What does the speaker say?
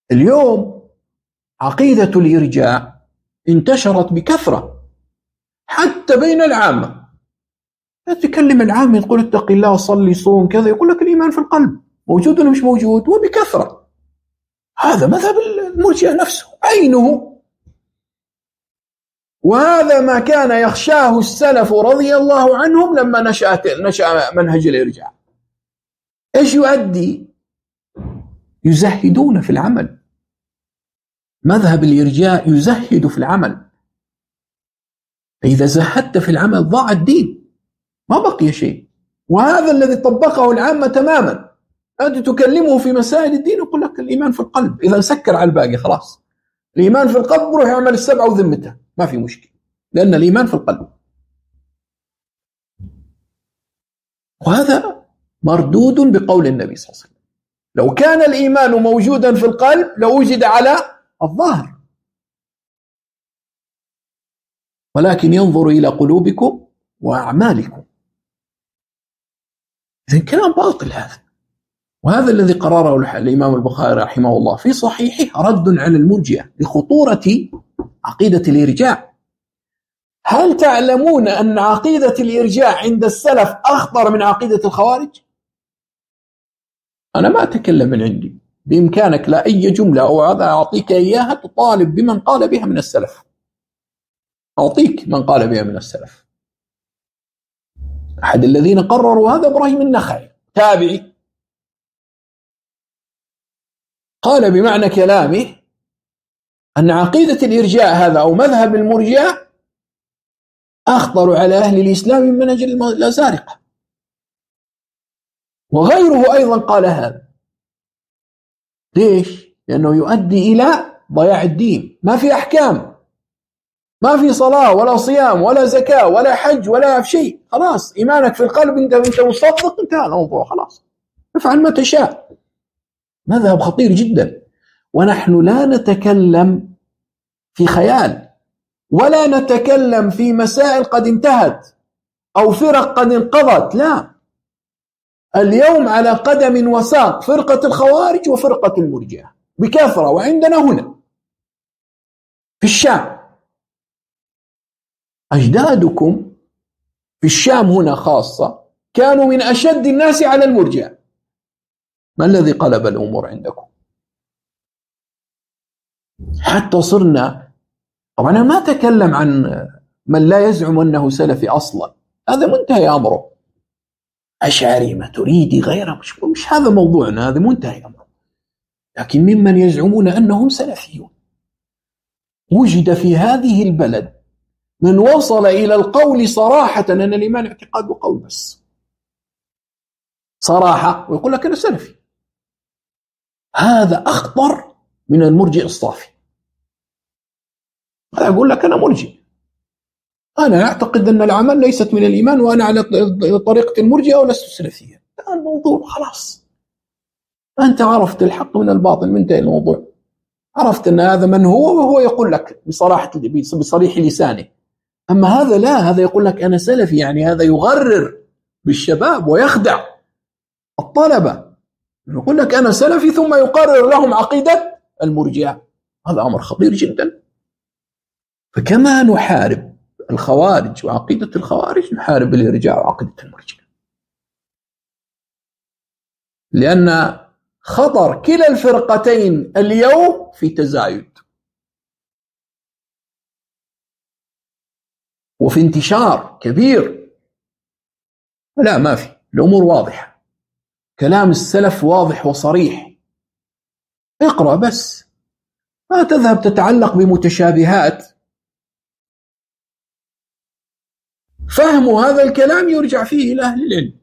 اليوم عقيدة الإرجاء انتشرت بكثرة حتى بين العامة. تكلم العامة يقول اتق الله صلي صوم كذا، يقول لك الإيمان في القلب موجود ولا مش موجود، وبكثرة. هذا مذهب المرجئة نفسه عينه، وهذا ما كان يخشاه السلف رضي الله عنهم لما نشأ منهج الإرجاء. إيش يؤدي؟ يزهدون في العمل. مذهب الإرجاء يزهد في العمل، فإذا زهدت في العمل ضاع الدين، ما بقي شيء. وهذا الذي طبقه العامة تماما. أنت تكلمه في مسائل الدين يقول لك الإيمان في القلب، إذا سكر على الباقي خلاص. الإيمان في القلب روح يعمل السبعة وذمته ما في مشكلة، لأن الإيمان في القلب. وهذا مردود بقول النبي صلى الله عليه وسلم: لو كان الإيمان موجودا في القلب لوجد على الظاهر، ولكن ينظر إلى قلوبكم وأعمالكم. إذن كلام باطل هذا. وهذا الذي قرره الإمام البخاري رحمه الله في صحيحه رد على المرجئة لخطورة عقيدة الإرجاء. هل تعلمون أن عقيدة الإرجاء عند السلف أخطر من عقيدة الخوارج؟ أنا ما أتكلم من عندي، بإمكانك لا أي جملة أو هذا أعطيك إياها تطالب بمن قال بها من السلف. أعطيك من قال بها من السلف. أحد الذين قرروا هذا إبراهيم النخعي تابعي، قال بمعنى كلامه أن عقيدة الإرجاء هذا أو مذهب المرجئة أخطر على أهل الإسلام من منهج الأزارقة. وغيره أيضا قال هذا. ليش؟ لأنه يؤدي إلى ضياع الدين. ما في أحكام، ما في صلاة ولا صيام ولا زكاة ولا حج ولا شيء، خلاص إيمانك في القلب، أنت مصدق، انتهى الموضوع خلاص، افعل ما تشاء. مذهب خطير جدا. ونحن لا نتكلم في خيال، ولا نتكلم في مسائل قد انتهت أو فرق قد انقضت، لا. اليوم على قدم وساق فرقة الخوارج وفرقة المرجئة بكثرة، وعندنا هنا في الشام. أجدادكم في الشام هنا خاصة كانوا من أشد الناس على المرجئة. ما الذي قلب الأمور عندكم؟ حتى صرنا، طبعا أنا ما أتكلم عن من لا يزعم أنه سلفي أصلا، هذا منتهي أمره. أشعري ما تريدي غيره، مش هذا موضوعنا، هذا منتهي أمره. لكن ممن يزعمون أنهم سلفيون وجد في هذه البلد من وصل إلى القول صراحة أن الإيمان اعتقاد وقول بس، صراحة، ويقول لك أنا سلفي. هذا أخطر من المرجئ الصافي. أنا أقول لك أنا مرجئ، أنا أعتقد أن العمل ليست من الإيمان، وأنا على طريقة المرجئة ولست سلفيا. الموضوع خلاص، أنت عرفت الحق من الباطل، منتهي الموضوع. عرفت أن هذا من هو، وهو يقول لك بصريح لسانه. أما هذا لا، هذا يقول لك أنا سلفي، يعني هذا يغرر بالشباب ويخدع الطلبة، يقول لك أنا سلفي ثم يقرر لهم عقيدة المرجئة. هذا أمر خطير جدا. فكما نحارب الخوارج وعقيدة الخوارج، نحارب الإرجاء وعقيدة المرجئة، لأن خطر كلا الفرقتين اليوم في تزايد وفي انتشار كبير. لا، ما في، الأمور واضحة، كلام السلف واضح وصريح. اقرأ بس، ما تذهب تتعلق بمتشابهات. فهم هذا الكلام يرجع فيه إلى أهل العلم.